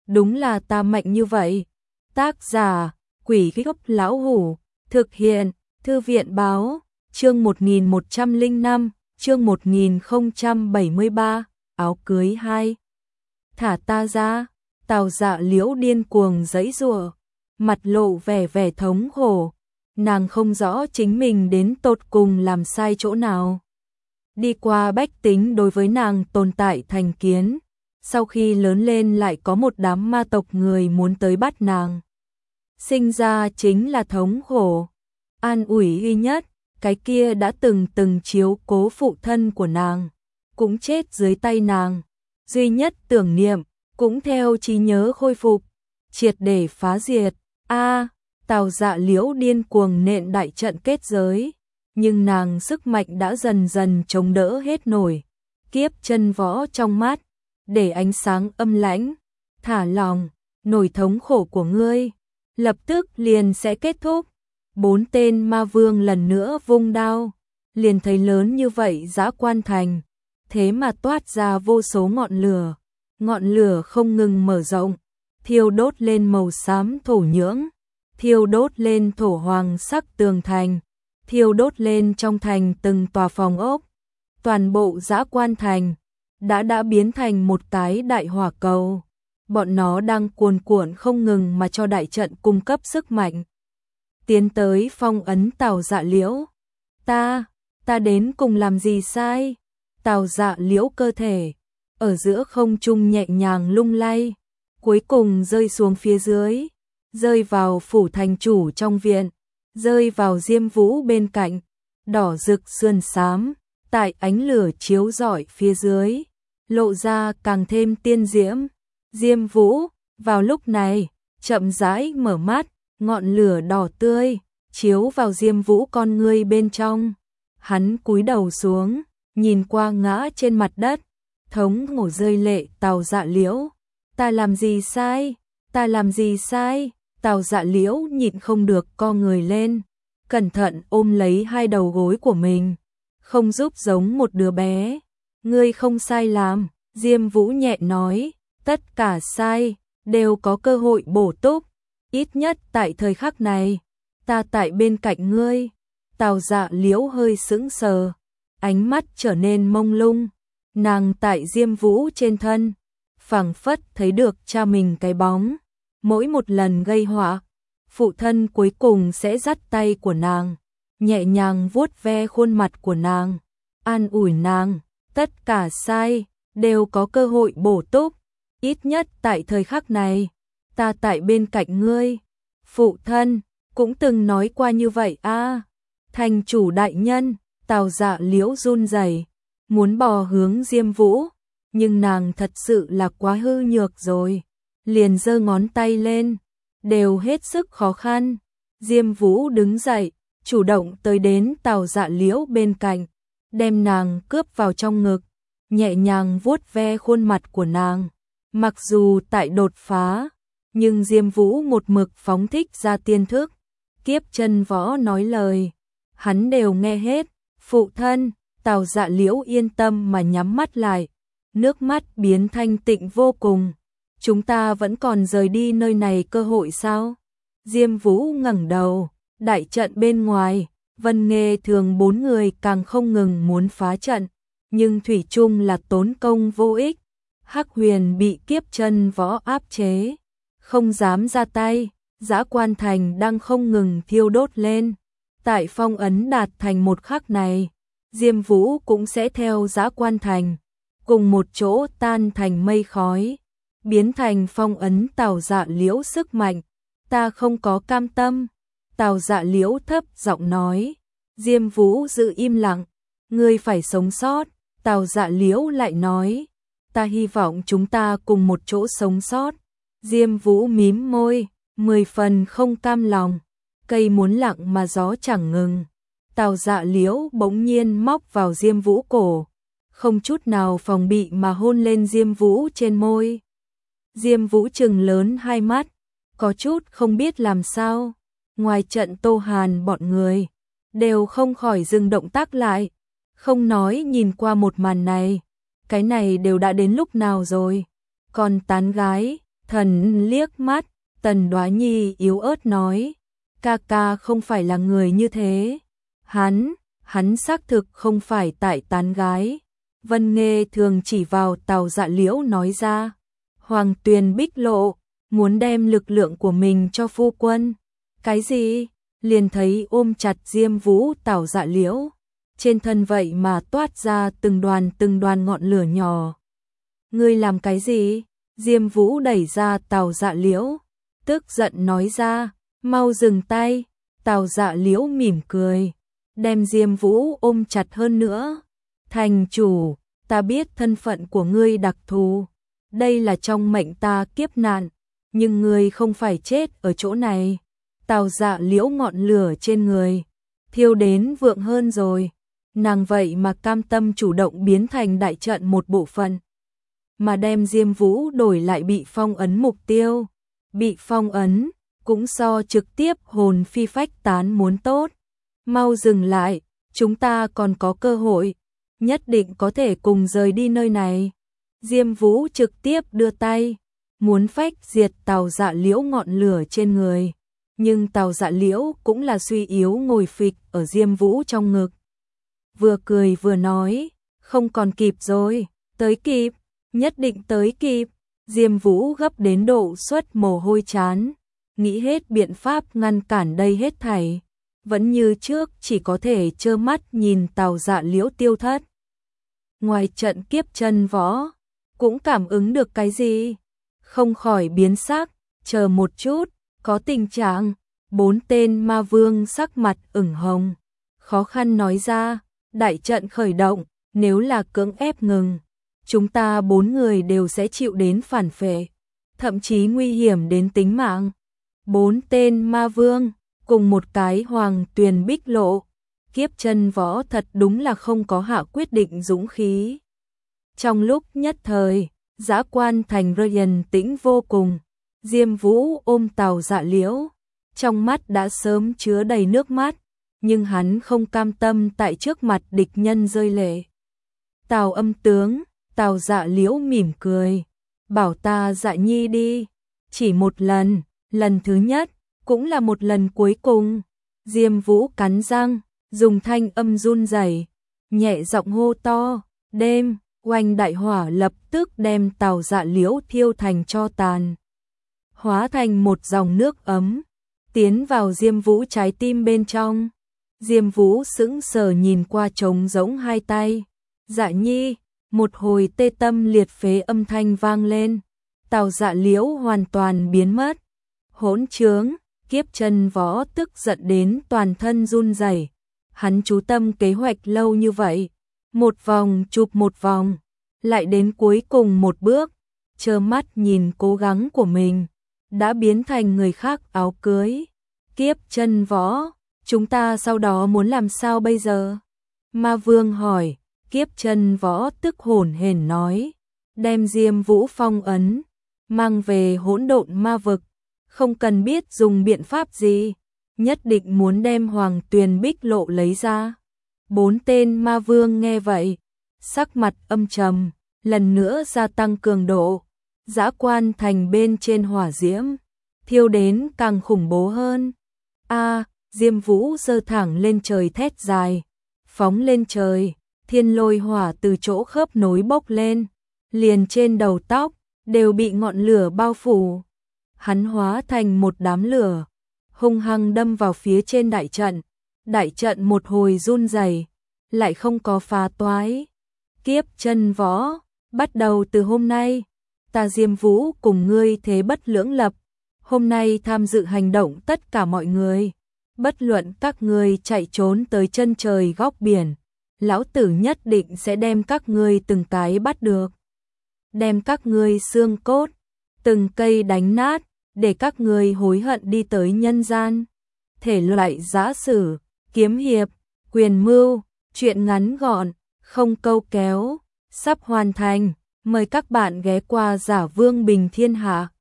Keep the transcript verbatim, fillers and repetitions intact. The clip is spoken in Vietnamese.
đúng là ta mạnh như vậy. Tác giả, Quỷ Gốc Lão Hủ, thực hiện, Thư viện Báo, chương một nghìn một trăm lẻ năm, chương một nghìn không trăm bảy mươi ba, áo cưới hai. Thả ta ra, Tào Dạ Liễu điên cuồng giãy giụa, mặt lộ vẻ vẻ thống khổ, nàng không rõ chính mình đến tột cùng làm sai chỗ nào. Đi qua bách tính đối với nàng tồn tại thành kiến, sau khi lớn lên lại có một đám ma tộc người muốn tới bắt nàng. Sinh ra chính là thống khổ. An ủi duy nhất, cái kia đã từng từng chiếu cố phụ thân của nàng, cũng chết dưới tay nàng. Duy nhất tưởng niệm, cũng theo trí nhớ khôi phục, triệt để phá diệt. A, Tào Dạ Liễu điên cuồng nện đại trận kết giới, nhưng nàng sức mạnh đã dần dần chống đỡ hết nổi. Kiếp chân võ trong mắt, để ánh sáng âm lãnh, thả lòng, nổi thống khổ của ngươi, lập tức liền sẽ kết thúc. Bốn tên ma vương lần nữa vung đao, liền thấy lớn như vậy Dã Quan Thành, thế mà toát ra vô số ngọn lửa, ngọn lửa không ngừng mở rộng, thiêu đốt lên màu xám thổ nhưỡng, thiêu đốt lên thổ hoàng sắc tường thành, thiêu đốt lên trong thành từng tòa phòng ốc. Toàn bộ Dã Quan Thành đã đã biến thành một cái đại hỏa cầu, bọn nó đang cuồn cuộn không ngừng mà cho đại trận cung cấp sức mạnh. Tiến tới phong ấn Tào Dạ Liễu. Ta, ta đến cùng làm gì sai? Tào Dạ Liễu cơ thể ở giữa không trung nhẹ nhàng lung lay, cuối cùng rơi xuống phía dưới, rơi vào phủ thành chủ trong viện, rơi vào Diêm Vũ bên cạnh, đỏ rực sườn xám, tại ánh lửa chiếu rọi phía dưới, lộ ra càng thêm tiên diễm. Diêm Vũ, vào lúc này, chậm rãi mở mắt, ngọn lửa đỏ tươi chiếu vào Diêm Vũ con ngươi bên trong. Hắn cúi đầu xuống, nhìn qua ngã trên mặt đất, thống khổ rơi lệ Tào Dạ Liễu. Ta làm gì sai? Ta làm gì sai? Tào Dạ Liễu nhịn không được co người lên, cẩn thận ôm lấy hai đầu gối của mình, không giúp giống một đứa bé. Ngươi không sai làm, Diêm Vũ nhẹ nói, tất cả sai đều có cơ hội bổ túc, ít nhất tại thời khắc này, ta tại bên cạnh ngươi. Tào Dạ Liễu hơi sững sờ, ánh mắt trở nên mông lung, nàng tại Diêm Vũ trên thân, phảng phất thấy được cha mình cái bóng. Mỗi một lần gây họa, phụ thân cuối cùng sẽ dắt tay của nàng, nhẹ nhàng vuốt ve khuôn mặt của nàng, an ủi nàng, tất cả sai đều có cơ hội bổ túc, ít nhất tại thời khắc này, ta tại bên cạnh ngươi. Phụ thân cũng từng nói qua như vậy a. À, thành chủ đại nhân. Tào Dạ Liễu run rẩy, muốn bò hướng Diêm Vũ, nhưng nàng thật sự là quá hư nhược rồi, liền giơ ngón tay lên, đều hết sức khó khăn. Diêm Vũ đứng dậy, chủ động tới đến Tào Dạ Liễu bên cạnh, đem nàng cướp vào trong ngực, nhẹ nhàng vuốt ve khuôn mặt của nàng. Mặc dù tại đột phá, nhưng Diêm Vũ một mực phóng thích ra tiên thức, kiếp chân võ nói lời, hắn đều nghe hết. Phụ thân, Tào Dạ Liễu yên tâm mà nhắm mắt lại, nước mắt biến thanh tịnh vô cùng. Chúng ta vẫn còn rời đi nơi này cơ hội sao? Diêm Vũ ngẩng đầu, đại trận bên ngoài, Vân Nghê Thường bốn người càng không ngừng muốn phá trận, nhưng thủy chung là tốn công vô ích. Hắc Huyền bị kiếp chân võ áp chế, không dám ra tay. Dã Quan Thành đang không ngừng thiêu đốt lên. Tại phong ấn đạt thành một khắc này, Diêm Vũ cũng sẽ theo Dã Quan Thành, cùng một chỗ tan thành mây khói, biến thành phong ấn Tào Dạ Liễu sức mạnh. Ta không có cam tâm. Tào Dạ Liễu thấp giọng nói. Diêm Vũ giữ im lặng. Ngươi phải sống sót. Tào Dạ Liễu lại nói. Ta hy vọng chúng ta cùng một chỗ sống sót. Diêm Vũ mím môi, mười phần không cam lòng. Cây muốn lặng mà gió chẳng ngừng. Tào Dạ Liễu bỗng nhiên móc vào Diêm Vũ cổ, không chút nào phòng bị mà hôn lên Diêm Vũ trên môi. Diêm Vũ trừng lớn hai mắt, có chút không biết làm sao. Ngoài trận Tô Hàn bọn người đều không khỏi dừng động tác lại, không nói nhìn qua một màn này. Cái này đều đã đến lúc nào rồi? Còn tán gái, Thần liếc mắt, Tần Đoá Nhi yếu ớt nói, ca ca không phải là người như thế. Hắn, hắn xác thực không phải tại tán gái. Vân Nghê thường chỉ vào Tào Dạ Liễu nói ra, Hoàng Tuyền Bích Lộ, muốn đem lực lượng của mình cho phu quân. Cái gì? Liền thấy ôm chặt Diêm Vũ Tào Dạ Liễu, trên thân vậy mà toát ra từng đoàn từng đoàn ngọn lửa nhỏ. Ngươi làm cái gì? Diêm Vũ đẩy ra Tào Dạ Liễu, tức giận nói ra, mau dừng tay. Tào Dạ Liễu mỉm cười, đem Diêm Vũ ôm chặt hơn nữa. Thành chủ, ta biết thân phận của ngươi đặc thù, đây là trong mệnh ta kiếp nạn, nhưng ngươi không phải chết ở chỗ này. Tào Dạ Liễu ngọn lửa trên người thiêu đến vượng hơn rồi, nàng vậy mà cam tâm chủ động biến thành đại trận một bộ phận, mà đem Diêm Vũ đổi lại bị phong ấn mục tiêu. Bị phong ấn cũng so trực tiếp hồn phi phách tán muốn tốt. Mau dừng lại, chúng ta còn có cơ hội, nhất định có thể cùng rời đi nơi này. Diêm Vũ trực tiếp đưa tay, muốn phách diệt Tào Dạ Liễu ngọn lửa trên người, nhưng Tào Dạ Liễu cũng là suy yếu ngồi phịch ở Diêm Vũ trong ngực. Vừa cười vừa nói, không còn kịp rồi, tới kịp, nhất định tới kịp. Diêm Vũ gấp đến độ xuất mồ hôi chán, nghĩ hết biện pháp ngăn cản đây hết thảy, vẫn như trước chỉ có thể trơ mắt nhìn Tào Dạ Liễu tiêu thất. Ngoài trận kiếp chân võ, cũng cảm ứng được cái gì, không khỏi biến sắc, chờ một chút, có tình trạng. Bốn tên ma vương sắc mặt ửng hồng, khó khăn nói ra, đại trận khởi động, nếu là cưỡng ép ngừng, chúng ta bốn người đều sẽ chịu đến phản phệ, thậm chí nguy hiểm đến tính mạng. Bốn tên ma vương, cùng một cái Hoàng Tuyền Bích Lộ, kiếp chân võ thật đúng là không có hạ quyết định dũng khí. Trong lúc nhất thời, Dã Quan Thành rơi yên tĩnh vô cùng. Diêm Vũ ôm Tào Dạ Liễu, trong mắt đã sớm chứa đầy nước mắt, nhưng hắn không cam tâm tại trước mặt địch nhân rơi lệ. Tào Âm tướng, Tào Dạ Liễu mỉm cười, bảo ta Dạ Nhi đi, chỉ một lần, lần thứ nhất, cũng là một lần cuối cùng. Diêm Vũ cắn răng, dùng thanh âm run rẩy, nhẹ giọng hô to, đêm, oanh đại hỏa lập tức đem Tào Dạ Liễu thiêu thành tro tàn, hóa thành một dòng nước ấm, tiến vào Diêm Vũ trái tim bên trong. Diêm Vũ sững sờ nhìn qua trống rỗng hai tay. Dạ Nhi, một hồi tê tâm liệt phế âm thanh vang lên. Tào Dạ Liễu hoàn toàn biến mất. Hỗn trướng, kiếp chân võ tức giận đến toàn thân run rẩy. Hắn chú tâm kế hoạch lâu như vậy, một vòng chụp một vòng, lại đến cuối cùng một bước, trơ mắt nhìn cố gắng của mình đã biến thành người khác áo cưới. Kiếp chân võ, chúng ta sau đó muốn làm sao bây giờ? Ma Vương hỏi. Kiếp chân võ tức hổn hển nói, đem Diêm Vũ phong ấn, mang về hỗn độn ma vực, không cần biết dùng biện pháp gì, nhất định muốn đem Hoàng Tuyền Bích Lộ lấy ra. Bốn tên ma vương nghe vậy, sắc mặt âm trầm, lần nữa gia tăng cường độ. Dã Quan Thành bên trên hỏa diễm, thiêu đến càng khủng bố hơn. A, Diêm Vũ giơ thẳng lên trời thét dài, phóng lên trời, thiên lôi hỏa từ chỗ khớp nối bốc lên, liền trên đầu tóc đều bị ngọn lửa bao phủ. Hắn hóa thành một đám lửa, hung hăng đâm vào phía trên đại trận. Đại trận một hồi run rẩy, lại không có phá toái. Kiếp chân võ, bắt đầu từ hôm nay, ta Diêm Vũ cùng ngươi thế bất lưỡng lập. Hôm nay tham dự hành động tất cả mọi người, bất luận các ngươi chạy trốn tới chân trời góc biển, lão tử nhất định sẽ đem các ngươi từng cái bắt được. Đem các ngươi xương cốt, từng cây đánh nát, để các ngươi hối hận đi tới nhân gian. Thể loại giã sử, kiếm hiệp, quyền mưu, truyện ngắn gọn, không câu kéo, sắp hoàn thành. Mời các bạn ghé qua Giả Vương Bình Thiên Hạ.